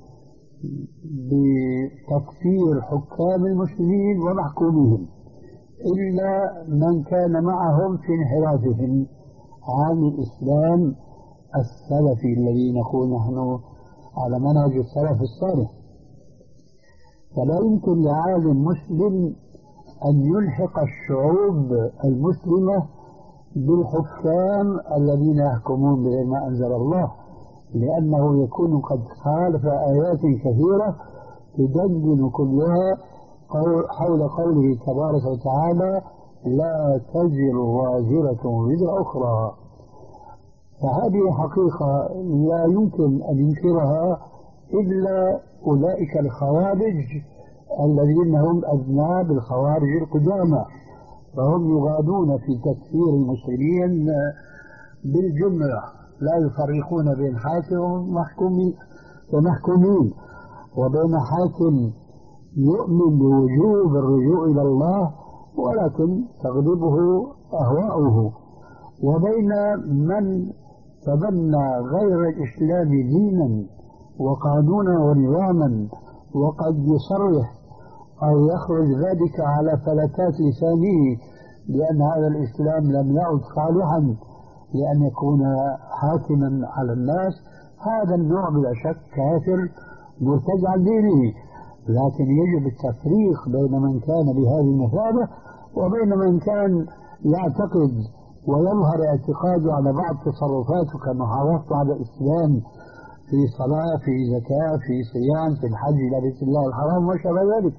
بتكفير حكام المسلمين ومحكومهم، إلا من كان معهم في انحرافهم عن الإسلام السلفي الذي نقول نحن على منهج السلف الصالح. فلا يمكن لعالم مسلم أن يلحق الشعوب المسلمة بالحكام الذين يحكمون بغير ما أنزل الله، لأنه يكون قد خالف آيات كثيرة تدندن كلها حول قوله تبارك وتعالى: لا تزر وازرة وزر أخرى. فهذه حقيقة لا يمكن أن ينكرها إلا أولئك الخوارج الذين هم أذناب الخوارج القدامى، فهم يغالون في تكفير المسلمين بالجملة، لا يفرقون بين حاكم ومحكومين، وبين حاكم يؤمن بوجوب الرجوع إلى الله ولكن تغلبه أهواؤه، وبين من تبنى غير الإسلام دينا وقانونا ونظاما، وقد يصرح أو يخرج ذلك على فلتات لسانه لأن هذا الإسلام لم يعد صالحا لأن يكون حاكما على الناس. هذا النوع بلا شك كافر مرتد عن دينه، لكن يجب التفريق بين من كان بهذه المثابة وبين من كان يعتقد ويظهر اعتقاده على بعض تصرفاته كمحافظته على الإسلام في صلاة، في زكاة، في صيام، في الحج إلى بيت الله الحرام وشابه ذلك.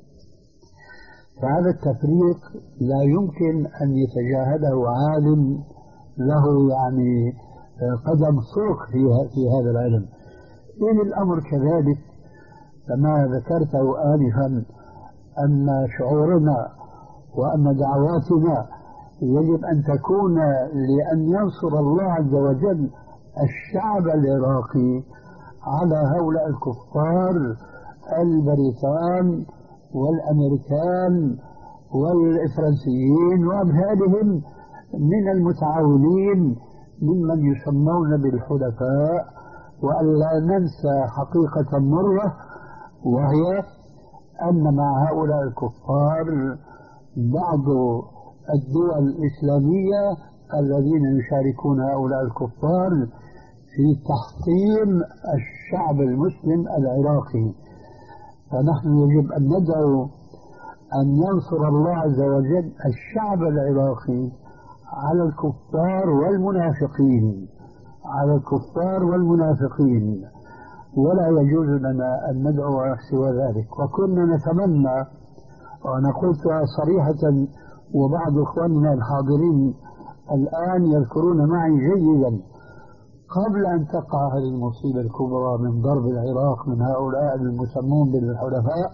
فهذا التفريق لا يمكن أن يتجاهله عالم له يعني قدم صدق في في هذا العلم. إن الأمر كذلك كما ذكرته آنفا أن شعورنا وأن دعواتنا يجب أن تكون لأن ينصر الله عز وجل الشعب العراقي على هؤلاء الكفار البريطان والأمريكان والفرنسيين وأمثالهم من المتعاونين ممن يسمون بالحلفاء. وأن لا ننسى حقيقة مرة، وهي أن مع هؤلاء الكفار بعض الدول الإسلامية الذين يشاركون هؤلاء الكفار في تحطيم الشعب المسلم العراقي. فنحن يجب أن ندعو أن ينصر الله عز وجل الشعب العراقي على الكفار والمنافقين، على الكفار والمنافقين، ولا يجوز لنا أن ندعو سوى ذلك. وكنا نتمنى، وأنا قلتها صريحة وبعض إخواننا الحاضرين الآن يذكرون معي جيدا، قبل أن تقع هذه المصيبة الكبرى من ضرب العراق من هؤلاء المسمون بالحلفاء،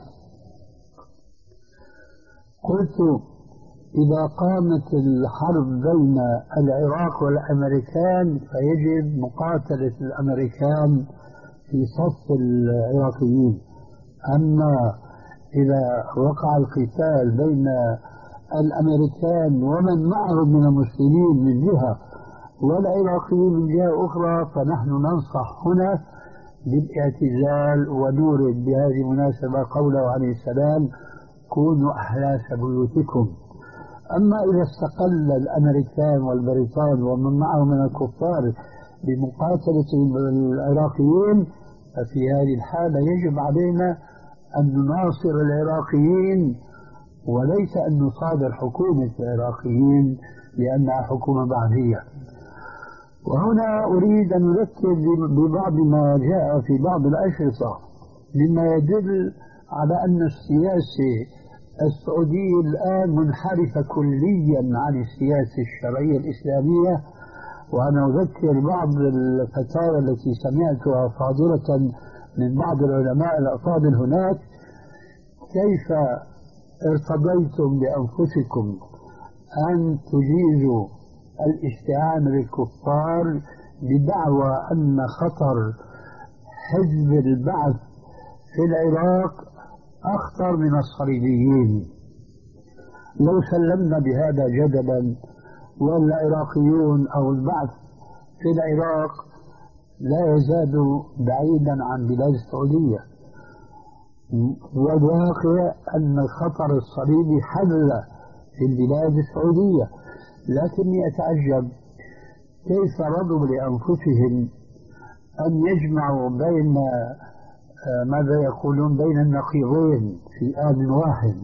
قلت إذا قامت الحرب بين العراق والأمريكان فيجب مقاتلة الأمريكان في صف العراقيين. أما إذا وقع القتال بين الأمريكان ومن معهم من المسلمين من جهة والعراقيين من جهة أخرى فنحن ننصح هنا بالاعتزال، ونورد بهذه المناسبة قوله عليه السلام: كونوا أحراس بيوتكم. أما إذا استقل الأمريكان والبريطان ومن معهم من الكفار بمقاتلة العراقيين ففي هذه الحالة يجب علينا أن نناصر العراقيين وليس أن نصادر حكومة العراقيين لأنها حكومة بعثية. وهنا أريد أن أذكر ببعض ما جاء في بعض الأشرطة مما يدل على أن السياسة السعودية الآن منحرفة كليا عن السياسة الشرعية الإسلامية. وأنا أذكر بعض الفتاوى التي سمعتها صادرة من بعض العلماء الأفاضل هناك: كيف ارتضيتم بأنفسكم أن تجيزوا الاستعانة بالكفار بدعوى أن خطر حزب البعث في العراق أخطر من الصليبيين؟ لو سلمنا بهذا جدلا والعراقيون أو البعث في العراق لا يزال بعيدا عن بلاد السعودية، والواقع أن الخطر الصليبي حل في البلاد السعودية، لكني أتعجب كيف رضوا لأنفسهم أن يجمعوا بين ماذا يقولون بين النقيضين في آن واحد،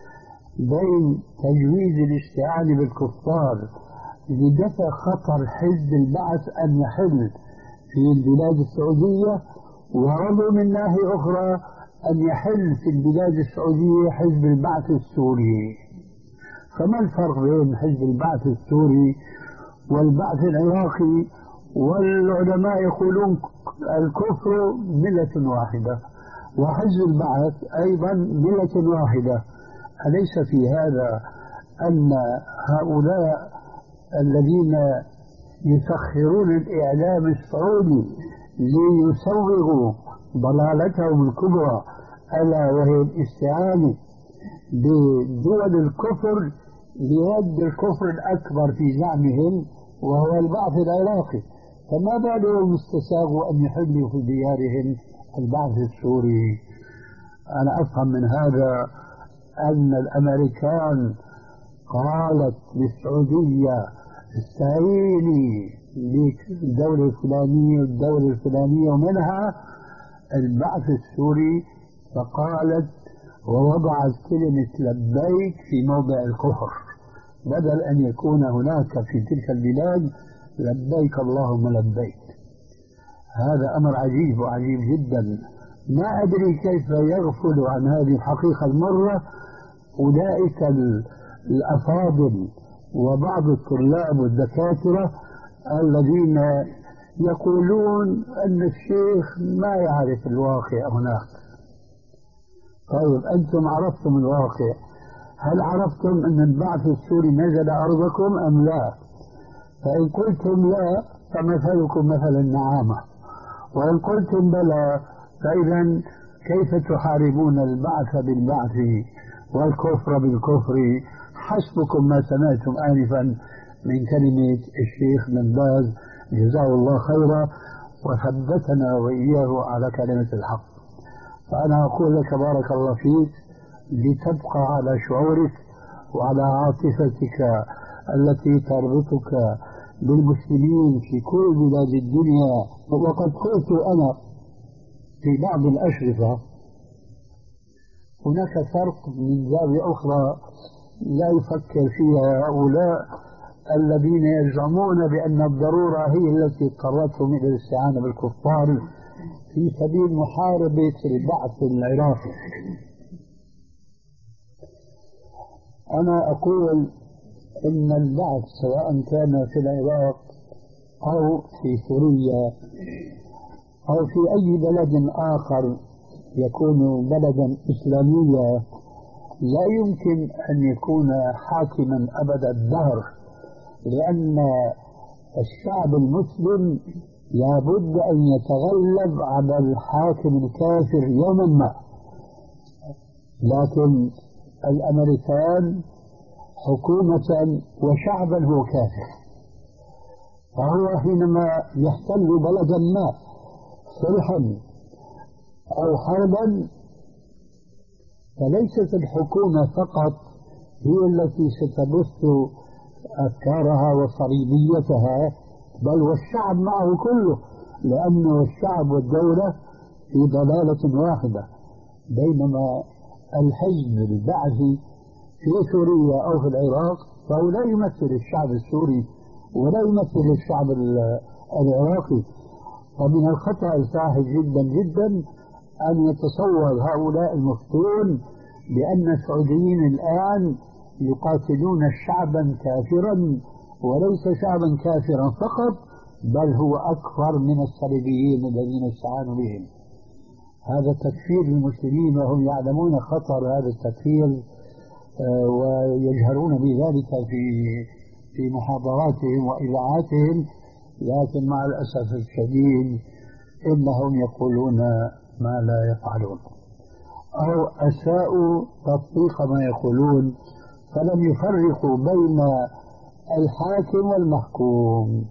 بين تجويز الاستعانة بالكفار لدفع خطر حزب البعث أن يحل في البلاد السعودية، ورضوا من ناحية أخرى أن يحل في البلاد السعودية حزب البعث السوري. فما الفرق بين حزب البعث السوري والبعث العراقي؟ والعلماء يقولون الكفر ملة واحدة وحزب البعث أيضا ملة واحدة. أليس في هذا أن هؤلاء الذين يسخرون الإعلام السعودي ليسوغوا ضلالتهم الكبرى ألا وهي الاستعانة بدول الكفر لرد الكفر الأكبر في زعمهم وهو البعث العراقي، فما بالهم استساغوا أن يحلوا في ديارهم البعث السوري؟ أنا أفهم من هذا أن الأمريكان قالت للسعودية استعيني بالدولة الفلانية والدولة الفلانية ومنها البعث السوري، فقالت ووضعت كلمة لبيك في موضع الكفر بدل أن يكون هناك في تلك البلاد لبيك اللهم لبيك. هذا أمر عجيب وعجيب جدا. ما أدري كيف يغفل عن هذه الحقيقة المرة أولئك الأفاضل وبعض الطلاب والدكاترة الذين يقولون أن الشيخ ما يعرف الواقع هناك. طيب أنتم عرفتم الواقع، هل عرفتم أن البعث السوري نزل أرضكم أم لا؟ فإن قلتم لا فمثلكم مثل النعامة، وإن قلتم بلى فإذا كيف تحاربون البعث بالبعث والكفر بالكفر؟ حسبكم ما سمعتم آنفا من كلمة الشيخ بن باز جزاه الله خيرا وثبتنا وإياه على كلمة الحق. فأنا أقول لك بارك الله فيك لتبقى على شعورك وعلى عاطفتك التي تربطك بالمسلمين في كل بلاد الدنيا. وقد قلت أنا في بعض الأشرطة هناك فرق من زاوية أخرى لا يفكر فيها هؤلاء الذين يزعمون بأن الضرورة هي التي اضطرتهم إلى الاستعانة بالكفار في سبيل محاربة البعث العراقي. أنا أقول إن البعث سواء كان في العراق أو في سوريا أو في أي بلد آخر يكون بلدا إسلاميا لا يمكن أن يكون حاكما أبد الدهر، لأن الشعب المسلم لابد أن يتغلب على الحاكم الكافر يوما ما. لكن الأمريكان حكومة وشعبا هو كافر، فهو حينما يحتل بلدا ما صلحا أو حربا فليست الحكومة فقط هي التي ستبث أفكارها وصليبيتها، بل والشعب معه كله، لأنه الشعب والدولة في ضلالة واحدة. بينما الحزب البعثي في سوريا أو في العراق فهو لا يمثل الشعب السوري ولا يمثل الشعب العراقي. ومن الخطأ الفاحش جدا جدا أن يتصور هؤلاء المفتون بأن السعوديين الآن يقاتلون شعبا كافرا، وليس شعبا كافرا فقط، بل هو أكثر من الصليبيين الذين استعانوا بهم. هذا تكفير المسلمين وهم يعلمون خطر هذا التكفير ويجهرون بذلك في في محاضراتهم وإذاعاتهم، لكن مع الأسف الشديد إنهم يقولون ما لا يفعلون أو أساءوا تطبيق ما يقولون، فلم يفرقوا بين الحاكم والمحكوم.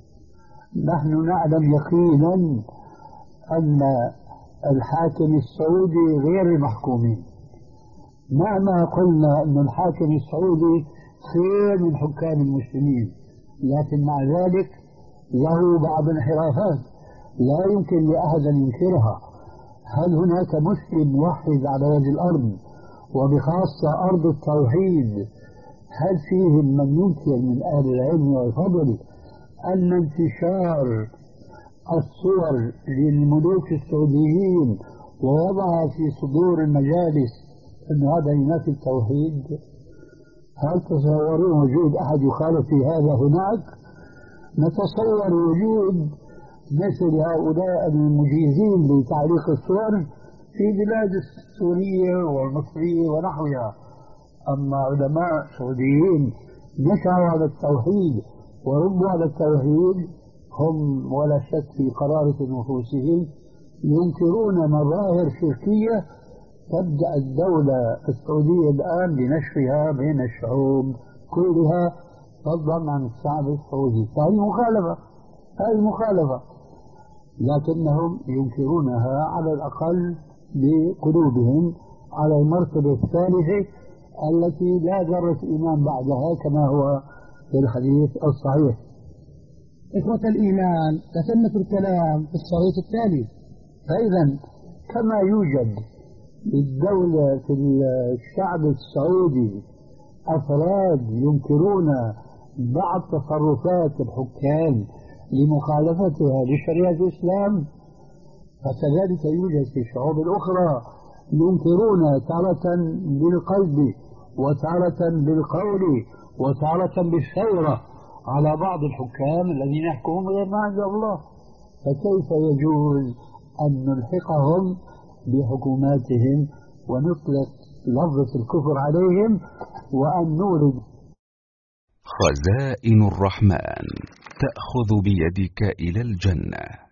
نحن نعلم يقينا أن الحاكم السعودي غير المحكومين، مهما قلنا أن الحاكم السعودي خير من حكام المسلمين، لكن مع ذلك له بعض الانحرافات لا يمكن لأحد أن ينكرها. هل هناك مسلم موحد على وجه الأرض وبخاصة أرض التوحيد؟ هل فيهم من ينكر من أهل العلم والفضل أن انتشار الصور للملوك السعوديين ووضعها في صدور المجالس أن هذا ينافي التوحيد؟ هل تصورون وجود أحد يخالف في هذا هناك؟ نتصور وجود مثل هؤلاء المجيزين لتعليق الصور في بلاد السورية والمصرية ونحوها، أما علماء سعوديين نشأوا على التوحيد وربوا على التوحيد هم ولا شك في قرارة نفوسهم ينكرون مظاهر شركية تبدأ الدولة السعودية الآن بنشرها بين الشعوب كلها فضلا عن الشعب السعودي. فهذه مخالفة، هذه مخالفة، لكنهم ينكرونها على الأقل بقلوبهم على المرتبة الثالثة التي لا ذرة إيمان بعدها كما هو في الحديث الصحيح. إخوة الإيمان، تثمة الكلام في الشريط التالي. فإذا كما يوجد الدولة في الشعب السعودي أفراد ينكرون بعض تصرفات الحكام لمخالفتها لشريعة الإسلام، فكذلك يوجد في الشعوب الأخرى ينكرون تارة بالقلب وتارة بالقول وتارة بالثورة على بعض الحكام الذين يحكمون غير ما عند الله. فكيف يجوز أن نلحقهم بحكوماتهم ونطلق لفظة الكفر عليهم وأن نورد؟ خزائن الرحمن تأخذ بيدك إلى الجنة.